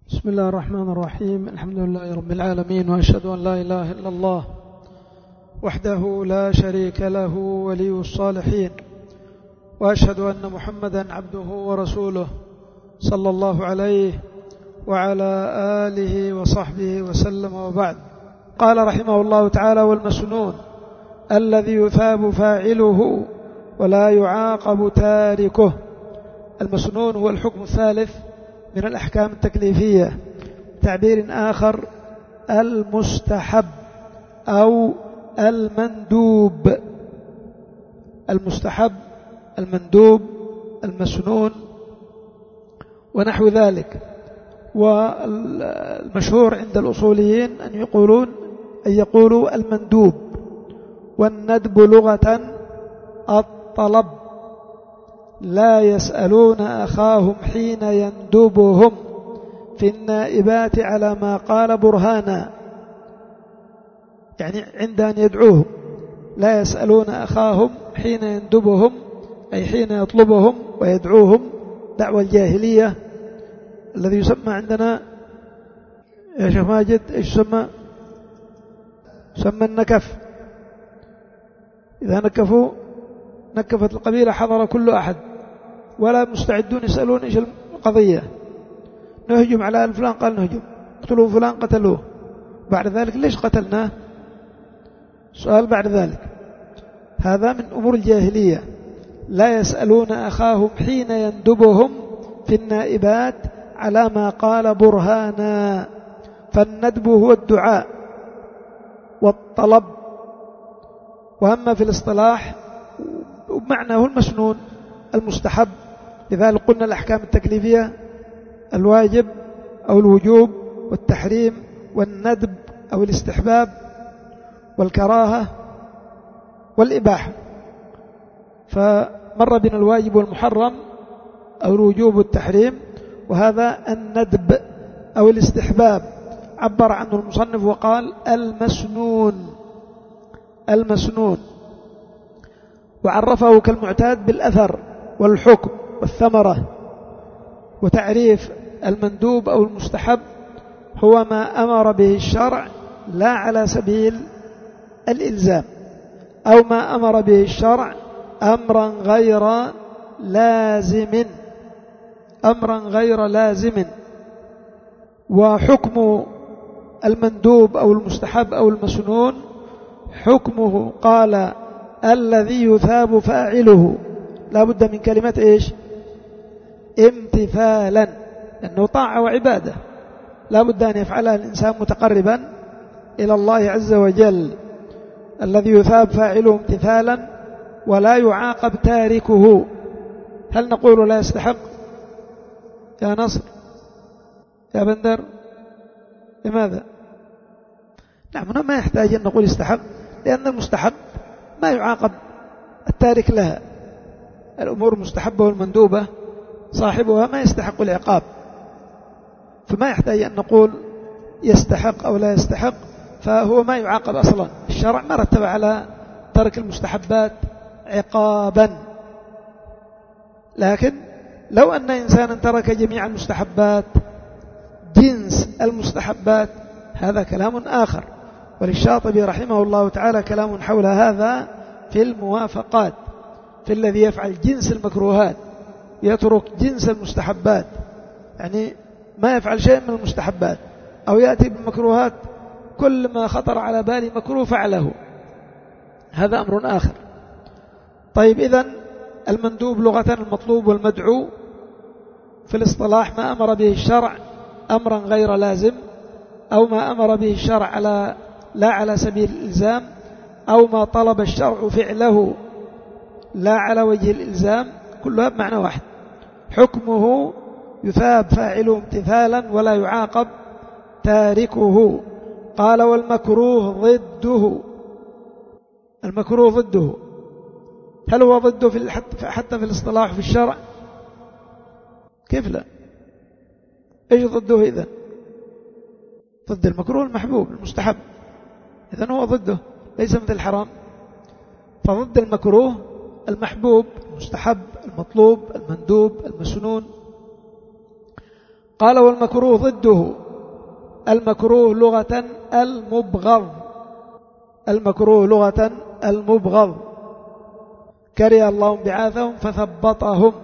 بسم الله الرحمن الرحيم. الحمد لله رب العالمين، وأشهد أن لا إله إلا الله وحده لا شريك له ولي الصالحين، وأشهد أن محمدا عبده ورسوله صلى الله عليه وعلى آله وصحبه وسلم، وبعد. قال رحمه الله تعالى: والمسنون الذي يثاب فاعله ولا يعاقب تاركه. المسنون هو الحكم الثالث من الأحكام التكليفية، تعبير آخر المستحب أو المندوب. المستحب، المندوب، المسنون ونحو ذلك. والمشهور عند الأصوليين أن يقولوا المندوب. والندب لغة الطلب، لا يسألون أخاهم حين يندبهم في النائبات على ما قال برهانا، يعني عند أن يدعوهم. لا يسألون أخاهم حين يندبهم، أي حين يطلبهم ويدعوهم دعوة الجاهلية، الذي يسمى عندنا يا شيخ ماجد إيش يسمى النكف. إذا نكفت القبيلة حضر كل أحد ولا مستعدون يسألون إيش القضية. نهجم على فلان، قال نهجم. اقتلوا فلان، قتلوه. بعد ذلك ليش قتلناه؟ سؤال بعد ذلك. هذا من أمور الجاهلية. لا يسألون أخاهم حين يندبهم في النائبات على ما قال برهانا. فالندب هو الدعاء والطلب، وأما في الاصطلاح معناه المسنون المستحب. لذلك قلنا الأحكام التكليفية: الواجب أو الوجوب، والتحريم، والندب أو الاستحباب، والكراهة، والإباحة. فمر بنا الواجب والمحرم أو الوجوب والتحريم، وهذا الندب أو الاستحباب عبر عنه المصنف وقال المسنون. المسنون، وعرفه كالمعتاد بالأثر والحكم والثمرة. وتعريف المندوب أو المستحب هو ما أمر به الشرع لا على سبيل الإلزام، أو ما أمر به الشرع أمرا غير لازم. وحكم المندوب أو المستحب أو المسنون حكمه قال الذي يثاب فاعله. لا بد من كلمة إيش؟ امتثالا، لأنه طاعة وعبادة لا بد أن يفعلها الإنسان متقربا إلى الله عز وجل. الذي يثاب فاعله امتثالا ولا يعاقب تاركه. هل نقول لا يستحق يا نصر يا بندر؟ لماذا؟ نعم، هنا ما يحتاج أن نقول يستحق، لأن المستحب ما يعاقب التارك لها. الأمور المستحبة والمندوبة صاحبها ما يستحق العقاب، فما يحتاج أن نقول يستحق أو لا يستحق، فهو ما يعاقب أصلا. الشرع ما رتب على ترك المستحبات عقابا. لكن لو أن إنسانا ترك جميع المستحبات، جنس المستحبات، هذا كلام آخر. وللشاطبي رحمه الله تعالى كلام حول هذا في الموافقات، في الذي يفعل جنس المكروهات يترك جنس المستحبات، يعني ما يفعل شيء من المستحبات، أو يأتي بالمكروهات كل ما خطر على بالي مكروه فعله، هذا أمر آخر. طيب، إذن المندوب لغة المطلوب والمدعو، في الاصطلاح ما أمر به الشرع أمرا غير لازم، أو ما أمر به الشرع لا على سبيل الإلزام، أو ما طلب الشرع فعله لا على وجه الإلزام، كلها بمعنى واحد. حكمه يثاب فاعله امتثالا ولا يعاقب تاركه. قال: والمكروه ضده. المكروه ضده، هل هو ضده حتى في الاصطلاح في الشرع؟ كيف لا؟ ايش ضده إذن؟ ضد المكروه المحبوب المستحب، إذن هو ضده، ليس مثل الحرام. فضد المكروه المحبوب المستحب المطلوب المندوب المسنون. قال والمكروه ضده. المكروه لغة المبغض. المكروه لغة المبغض. كره الله انبعاثهم فثبطهم.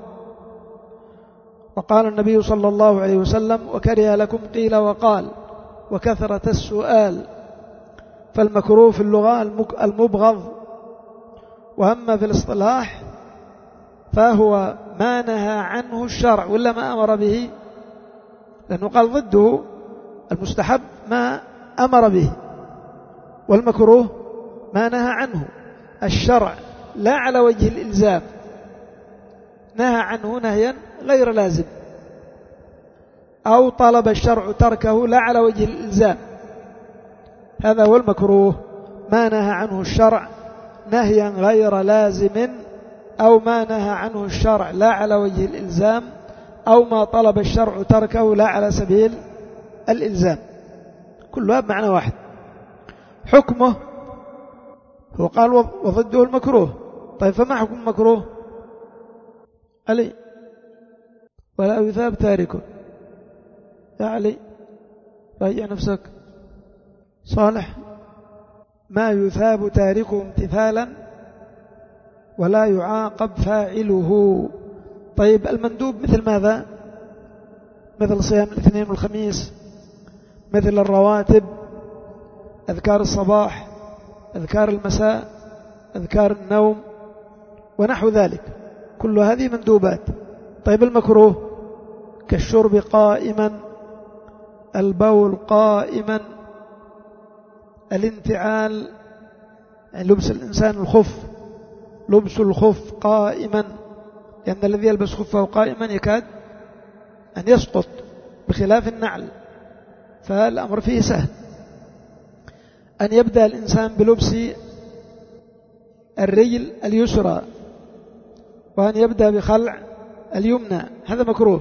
وقال النبي صلى الله عليه وسلم وكره لكم قيل وقال وكثرة السؤال. فالمكروه في اللغة المبغض. وأما في الاصطلاح فهو ما نهى عنه الشرع ولا ما أمر به، لأنه قال ضده المستحب ما أمر به، والمكروه ما نهى عنه الشرع لا على وجه الإلزام، نهى عنه نهيا غير لازم، أو طلب الشرع تركه لا على وجه الإلزام. هذا هو المكروه، ما نهى عنه الشرع نهيا غير لازم، أو ما نهى عنه الشرع لا على وجه الإلزام، أو ما طلب الشرع تركه لا على سبيل الإلزام، كلها بمعنى واحد. حكمه هو قال وضده المكروه. طيب فما حكم المكروه؟ علي ولا يثاب تاركه. يا علي راجع نفسك. صالح ما يثاب تاركه امتثالا ولا يعاقب فاعله. طيب المندوب مثل ماذا؟ مثل صيام الاثنين والخميس، مثل الرواتب، أذكار الصباح، أذكار المساء، أذكار النوم ونحو ذلك، كل هذه مندوبات. طيب المكروه كالشرب قائما، البول قائما، الانتعال يعني لبس الإنسان الخف، لبس الخف قائما، لأن الذي يلبس خفه قائما يكاد أن يسقط بخلاف النعل، فالأمر فيه سهل. أن يبدأ الإنسان بلبس الرجل اليسرى وأن يبدأ بخلع اليمنى، هذا مكروه.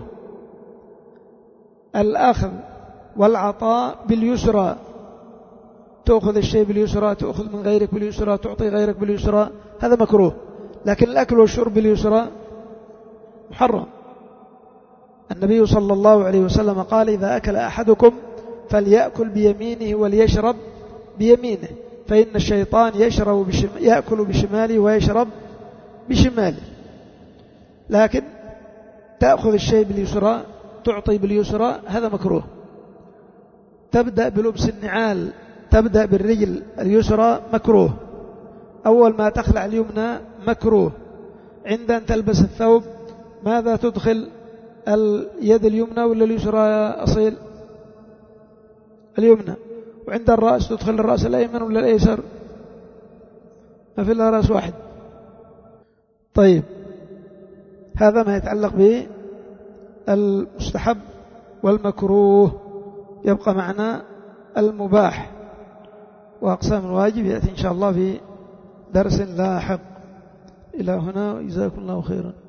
الأخذ والعطاء باليسرى، تأخذ الشيء باليسرى، تأخذ من غيرك باليسرى، تعطي غيرك باليسرى، هذا مكروه. لكن الأكل والشرب باليسرى محرم. النبي صلى الله عليه وسلم قال إذا أكل أحدكم فليأكل بيمينه وليشرب بيمينه، فإن الشيطان يأكل بشماله ويشرب بشماله. لكن تأخذ الشيء باليسرى، تعطي باليسرى، هذا مكروه. تبدأ بلبس النعال، تبدأ بالرجل اليسرى، مكروه. أول ما تخلع اليمنى مكروه. عند أن تلبس الثوب ماذا تدخل؟ اليد اليمنى ولا اليسرى يا أصيل؟ اليمنى. وعند الرأس تدخل الرأس الأيمن ولا الأيسر؟ ما في إلا رأس واحد. طيب هذا ما يتعلق بالمستحب والمكروه. يبقى معنا المباح وأقسام الواجب يأتي إن شاء الله في درس لاحق. إلى هنا، جزاكم الله خيرا.